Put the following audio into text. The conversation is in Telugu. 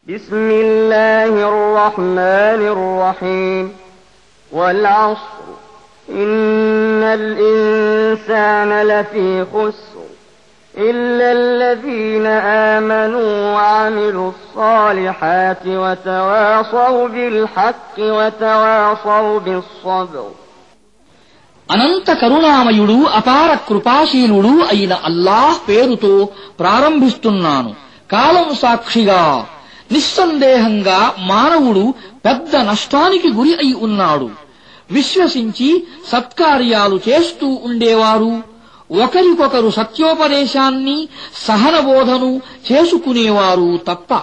بسم الله الرحمن الرحيم والعصر إن الإنسان لفي خسر إلا الذين آمنوا وعملوا الصالحات وتواصوا بالحق وتواصوا بالصبر. అనంత కరుణామయుడు అపార కృపాశీలుడు అయిన అల్లాహ్ పేరుతో ప్రారంభిస్తున్నాను. కాలం సాక్షిగా నిస్సందేహంగా మానవుడు పెద్ద నష్టానికి గురి అయి ఉన్నాడు. విశ్వసించి సత్కార్యాలు చేస్తూ ఉండేవారు, ఒకరికొకరు సత్యోపదేశాన్ని సహనబోధను చేసుకునేవారు తప్ప